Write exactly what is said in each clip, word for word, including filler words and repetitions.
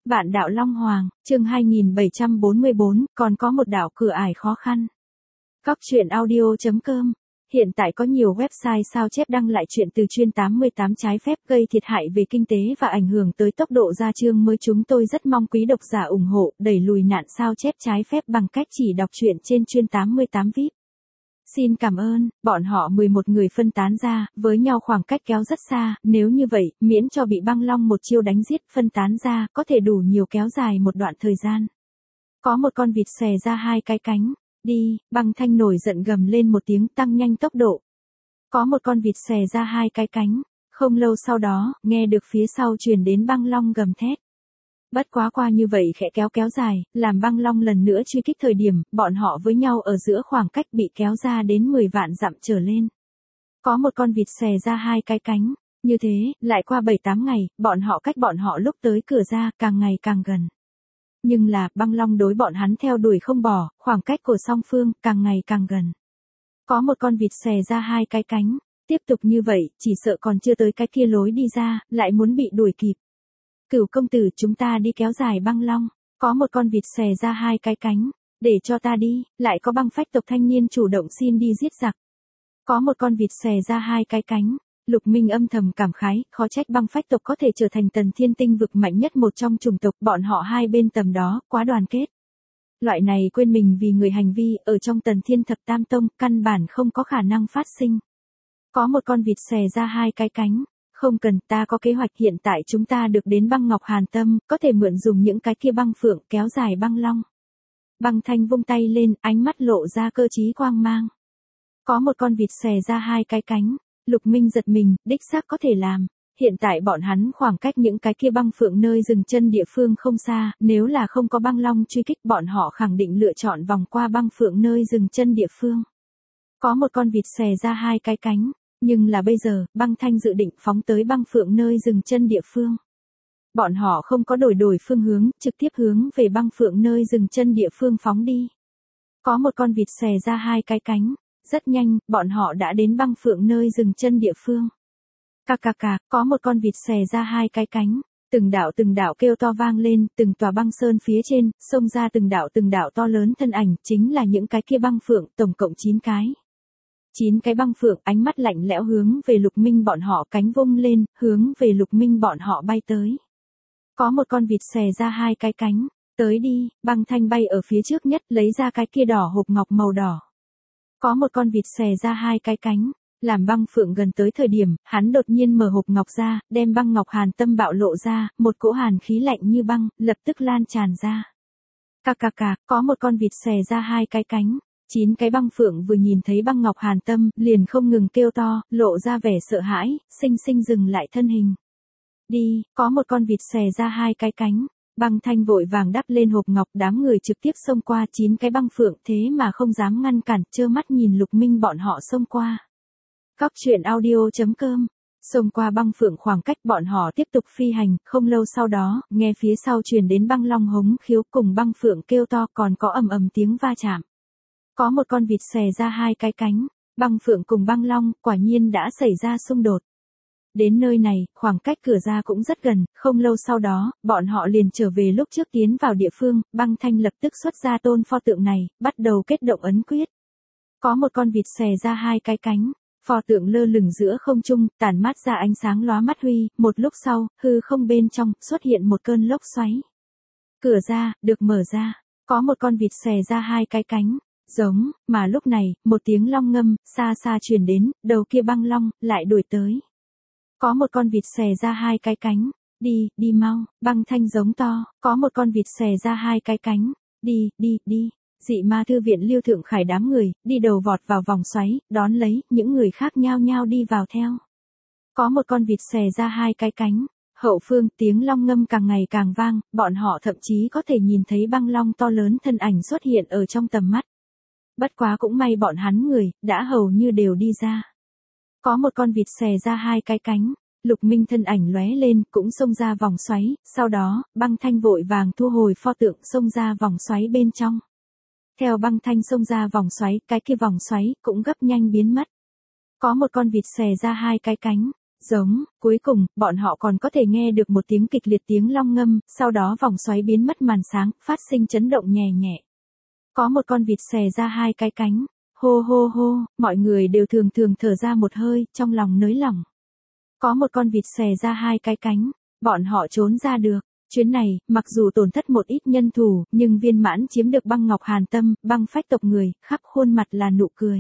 Vạn đạo Long Hoàng, chương hai nghìn bảy trăm bốn mươi bốn, còn có một đạo cửa ải khó khăn. Góc truyện audio chấm com. Hiện tại có nhiều website sao chép đăng lại chuyện từ chuyên tám mươi tám trái phép gây thiệt hại về kinh tế và ảnh hưởng tới tốc độ ra chương mới. Chúng tôi rất mong quý độc giả ủng hộ đẩy lùi nạn sao chép trái phép bằng cách chỉ đọc truyện trên chuyên tám mươi tám vi ai pi. Xin cảm ơn. Bọn họ mười một người phân tán ra, với nhau khoảng cách kéo rất xa, nếu như vậy, miễn cho bị băng long một chiêu đánh giết, phân tán ra, có thể đủ nhiều kéo dài một đoạn thời gian. Có một con vịt xòe ra hai cái cánh. Đi, băng thanh nổi giận gầm lên một tiếng, tăng nhanh tốc độ. Có một con vịt xòe ra hai cái cánh. Không lâu sau đó, nghe được phía sau truyền đến băng long gầm thét. Bất quá qua như vậy khẽ kéo kéo dài, làm băng long lần nữa truy kích. Thời điểm, bọn họ với nhau ở giữa khoảng cách bị kéo ra đến mười vạn dặm trở lên. Có một con vịt xòe ra hai cái cánh. Như thế, lại qua bảy tám ngày, bọn họ cách bọn họ lúc tới cửa ra, càng ngày càng gần. Nhưng là, băng long đối bọn hắn theo đuổi không bỏ, khoảng cách của song phương, càng ngày càng gần. Có một con vịt xòe ra hai cái cánh. Tiếp tục như vậy, chỉ sợ còn chưa tới cái kia lối đi ra, lại muốn bị đuổi kịp. Cửu công tử, chúng ta đi kéo dài băng long. Có một con vịt xòe ra hai cái cánh. Để cho ta đi. Lại có băng phách tộc thanh niên chủ động xin đi giết giặc. Có một con vịt xòe ra hai cái cánh. Lục Minh âm thầm cảm khái, khó trách băng phách tộc có thể trở thành Tần Thiên Tinh vực mạnh nhất một trong chủng tộc. Bọn họ hai bên tầm đó, quá đoàn kết. Loại này quên mình vì người hành vi, ở trong Tần Thiên Thập Tam Tông, căn bản không có khả năng phát sinh. Có một con vịt xòe ra hai cái cánh. Không cần, ta có kế hoạch. Hiện tại chúng ta được đến băng ngọc hàn tâm, có thể mượn dùng những cái kia băng phượng kéo dài băng long. Băng thanh vung tay lên, ánh mắt lộ ra cơ trí quang mang. Có một con vịt xòe ra hai cái cánh. Lục Minh giật mình, đích xác có thể làm. Hiện tại bọn hắn khoảng cách những cái kia băng phượng nơi dừng chân địa phương không xa, nếu là không có băng long truy kích bọn họ khẳng định lựa chọn vòng qua băng phượng nơi dừng chân địa phương. Có một con vịt xòe ra hai cái cánh. Nhưng là bây giờ, băng thanh dự định phóng tới băng phượng nơi dừng chân địa phương. Bọn họ không có đổi đổi phương hướng, trực tiếp hướng về băng phượng nơi dừng chân địa phương phóng đi. Có một con vịt xòe ra hai cái cánh. Rất nhanh, bọn họ đã đến băng phượng nơi dừng chân địa phương. Cà cà cà, có một con vịt xòe ra hai cái cánh. Từng đạo từng đạo kêu to vang lên, từng tòa băng sơn phía trên, xông ra từng đạo từng đạo to lớn thân ảnh, chính là những cái kia băng phượng, tổng cộng chín cái. Chín cái băng phượng, ánh mắt lạnh lẽo hướng về Lục Minh bọn họ, cánh vung lên, hướng về Lục Minh bọn họ bay tới. Có một con vịt xòe ra hai cái cánh. Tới đi, băng thanh bay ở phía trước nhất, lấy ra cái kia đỏ hộp ngọc màu đỏ. Có một con vịt xòe ra hai cái cánh. Làm băng phượng gần tới thời điểm, hắn đột nhiên mở hộp ngọc ra, đem băng ngọc hàn tâm bạo lộ ra, một cỗ hàn khí lạnh như băng, lập tức lan tràn ra. Cà cà cà, có một con vịt xòe ra hai cái cánh. Chín cái băng phượng vừa nhìn thấy băng ngọc hàn tâm, liền không ngừng kêu to, lộ ra vẻ sợ hãi, xinh xinh dừng lại thân hình. Đi, có một con vịt xòe ra hai cái cánh. Băng thanh vội vàng đắp lên hộp ngọc, đám người trực tiếp xông qua. Chín cái băng phượng thế mà không dám ngăn cản, trơ mắt nhìn Lục Minh bọn họ xông qua. Góc truyện audio chấm com. Xông qua băng phượng khoảng cách bọn họ tiếp tục phi hành, không lâu sau đó, nghe phía sau truyền đến băng long hống khiếu cùng băng phượng kêu to, còn có ầm ầm tiếng va chạm. Có một con vịt xòe ra hai cái cánh. Băng phượng cùng băng long, quả nhiên đã xảy ra xung đột. Đến nơi này, khoảng cách cửa ra cũng rất gần, không lâu sau đó, bọn họ liền trở về lúc trước tiến vào địa phương. Băng thanh lập tức xuất ra tôn pho tượng này, bắt đầu kết động ấn quyết. Có một con vịt xòe ra hai cái cánh. Pho tượng lơ lửng giữa không trung, tản mát ra ánh sáng lóa mắt huy, một lúc sau, hư không bên trong, xuất hiện một cơn lốc xoáy. Cửa ra, được mở ra. Có một con vịt xòe ra hai cái cánh. Giống, mà lúc này, một tiếng long ngâm, xa xa truyền đến, đầu kia băng long, lại đuổi tới. Có một con vịt xòe ra hai cái cánh. Đi, đi mau, băng thanh giống to, có một con vịt xòe ra hai cái cánh. Đi, đi, đi. Dị ma thư viện Lưu Thượng Khải đám người, đi đầu vọt vào vòng xoáy, đón lấy, những người khác nhao nhao đi vào theo. Có một con vịt xòe ra hai cái cánh. Hậu phương, tiếng long ngâm càng ngày càng vang, bọn họ thậm chí có thể nhìn thấy băng long to lớn thân ảnh xuất hiện ở trong tầm mắt. Bất quá cũng may bọn hắn người, đã hầu như đều đi ra. Có một con vịt xòe ra hai cái cánh. Lục Minh thân ảnh lóe lên, cũng xông ra vòng xoáy, sau đó, băng thanh vội vàng thu hồi pho tượng, xông ra vòng xoáy bên trong. Theo băng thanh xông ra vòng xoáy, cái kia vòng xoáy, cũng gấp nhanh biến mất. Có một con vịt xòe ra hai cái cánh. Giống, cuối cùng, bọn họ còn có thể nghe được một tiếng kịch liệt tiếng long ngâm, sau đó vòng xoáy biến mất màn sáng, phát sinh chấn động nhẹ nhẹ. Có một con vịt xòe ra hai cái cánh. Hô hô hô, mọi người đều thường thường thở ra một hơi, trong lòng nới lỏng. Có một con vịt xòe ra hai cái cánh, bọn họ trốn ra được. Chuyến này, mặc dù tổn thất một ít nhân thủ, nhưng viên mãn chiếm được băng ngọc hàn tâm, băng phách tộc người, khắp khuôn mặt là nụ cười.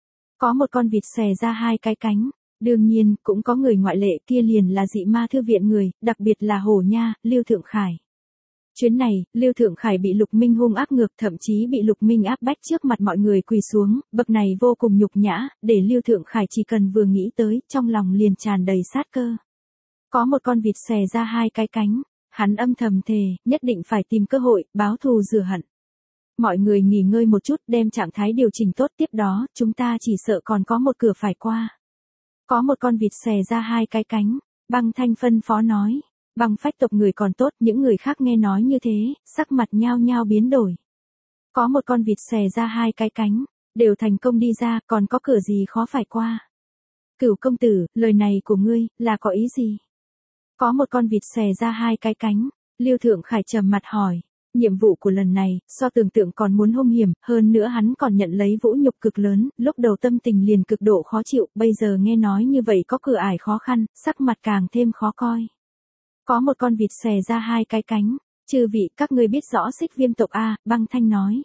Có một con vịt xòe ra hai cái cánh. Đương nhiên, cũng có người ngoại lệ, kia liền là dị ma thư viện người, đặc biệt là Hổ Nha, Lưu Thượng Khải. Chuyến này, Lưu Thượng Khải bị Lục Minh hung ác ngược, thậm chí bị Lục Minh áp bách trước mặt mọi người quỳ xuống, bậc này vô cùng nhục nhã, để Lưu Thượng Khải chỉ cần vừa nghĩ tới, trong lòng liền tràn đầy sát cơ. Có một con vịt xòe ra hai cái cánh, hắn âm thầm thề, nhất định phải tìm cơ hội, báo thù rửa hận. Mọi người nghỉ ngơi một chút, đem trạng thái điều chỉnh tốt, tiếp đó, chúng ta chỉ sợ còn có một cửa phải qua. Có một con vịt xòe ra hai cái cánh, Băng Thanh phân phó nói. Băng phách tộc người còn tốt, những người khác nghe nói như thế, sắc mặt nhao nhao biến đổi. Có một con vịt xòe ra hai cái cánh, đều thành công đi ra, còn có cửa gì khó phải qua. Cửu công tử, lời này của ngươi, là có ý gì? Có một con vịt xòe ra hai cái cánh, Lưu Thượng Khải trầm mặt hỏi. Nhiệm vụ của lần này, so tưởng tượng còn muốn hung hiểm, hơn nữa hắn còn nhận lấy vũ nhục cực lớn, lúc đầu tâm tình liền cực độ khó chịu, bây giờ nghe nói như vậy có cửa ải khó khăn, sắc mặt càng thêm khó coi. Có một con vịt xòe ra hai cái cánh, chư vị, các ngươi biết rõ Xích Viêm tộc a? Băng Thanh nói.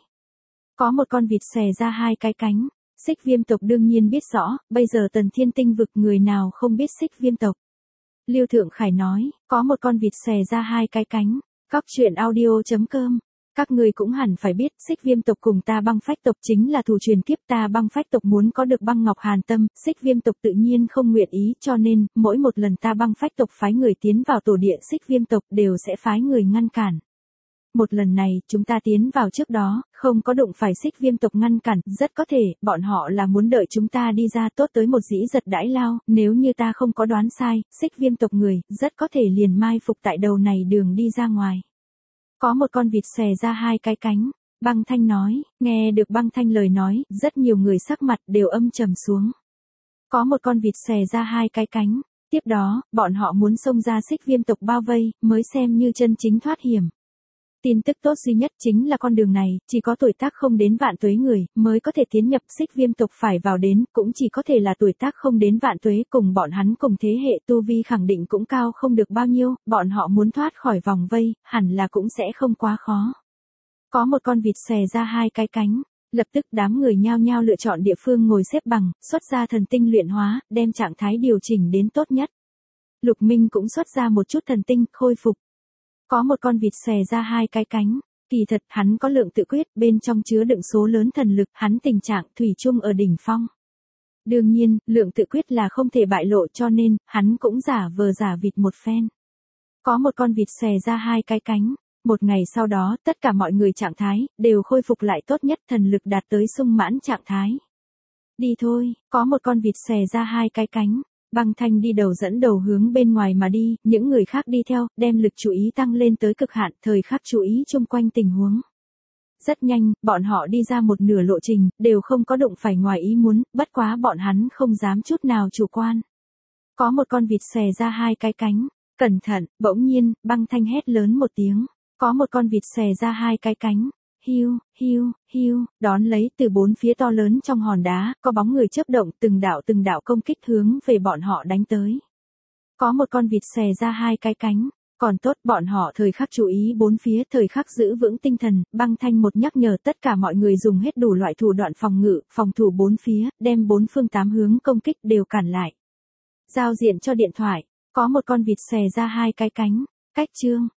Có một con vịt xòe ra hai cái cánh, Xích Viêm tộc đương nhiên biết rõ, bây giờ Tần Thiên Tinh vực người nào không biết Xích Viêm tộc. Lưu Thượng Khải nói, có một con vịt xòe ra hai cái cánh. Cóc truyện audio chấm com. Các ngươi cũng hẳn phải biết, Xích Viêm tộc cùng ta băng phách tộc chính là thù truyền kiếp, ta băng phách tộc muốn có được băng ngọc hàn tâm, Xích Viêm tộc tự nhiên không nguyện ý, cho nên, mỗi một lần ta băng phách tộc phái người tiến vào tổ địa Xích Viêm tộc đều sẽ phái người ngăn cản. Một lần này, chúng ta tiến vào trước đó, không có đụng phải Xích Viêm tộc ngăn cản, rất có thể, bọn họ là muốn đợi chúng ta đi ra tốt tới một dĩ giật đãi lao, nếu như ta không có đoán sai, Xích Viêm tộc người, rất có thể liền mai phục tại đầu này đường đi ra ngoài. Có một con vịt xòe ra hai cái cánh, Băng Thanh nói, nghe được Băng Thanh lời nói, rất nhiều người sắc mặt đều âm trầm xuống. Có một con vịt xòe ra hai cái cánh, tiếp đó, bọn họ muốn xông ra Xích Viêm tộc bao vây, mới xem như chân chính thoát hiểm. Tin tức tốt duy nhất chính là con đường này, chỉ có tuổi tác không đến vạn tuế người, mới có thể tiến nhập Xích Viêm tộc phải vào đến, cũng chỉ có thể là tuổi tác không đến vạn tuế, cùng bọn hắn cùng thế hệ tu vi khẳng định cũng cao không được bao nhiêu, bọn họ muốn thoát khỏi vòng vây, hẳn là cũng sẽ không quá khó. Có một con vịt xòe ra hai cái cánh, lập tức đám người nhao nhao lựa chọn địa phương ngồi xếp bằng, xuất ra thần tinh luyện hóa, đem trạng thái điều chỉnh đến tốt nhất. Lục Minh cũng xuất ra một chút thần tinh, khôi phục. Có một con vịt xòe ra hai cái cánh, kỳ thật hắn có lượng tự quyết, bên trong chứa đựng số lớn thần lực, hắn tình trạng thủy chung ở đỉnh phong. Đương nhiên, lượng tự quyết là không thể bại lộ cho nên, hắn cũng giả vờ giả vịt một phen. Có một con vịt xòe ra hai cái cánh, một ngày sau đó, tất cả mọi người trạng thái, đều khôi phục lại tốt nhất, thần lực đạt tới sung mãn trạng thái. Đi thôi, có một con vịt xòe ra hai cái cánh. Băng Thanh đi đầu dẫn đầu hướng bên ngoài mà đi, những người khác đi theo, đem lực chú ý tăng lên tới cực hạn, thời khắc chú ý chung quanh tình huống. Rất nhanh, bọn họ đi ra một nửa lộ trình, đều không có đụng phải ngoài ý muốn, bất quá bọn hắn không dám chút nào chủ quan. Có một con vịt xòe ra hai cái cánh, cẩn thận, bỗng nhiên, Băng Thanh hét lớn một tiếng, có một con vịt xòe ra hai cái cánh. Hiu, hiu, hiu, đón lấy từ bốn phía to lớn trong hòn đá, có bóng người chớp động, từng đạo từng đạo công kích hướng về bọn họ đánh tới. Có một con vịt xòe ra hai cái cánh, còn tốt bọn họ thời khắc chú ý bốn phía, thời khắc giữ vững tinh thần, Băng Thanh một nhắc nhở tất cả mọi người dùng hết đủ loại thủ đoạn phòng ngự, phòng thủ bốn phía, đem bốn phương tám hướng công kích đều cản lại. Giao diện cho điện thoại, có một con vịt xòe ra hai cái cánh, cách chương.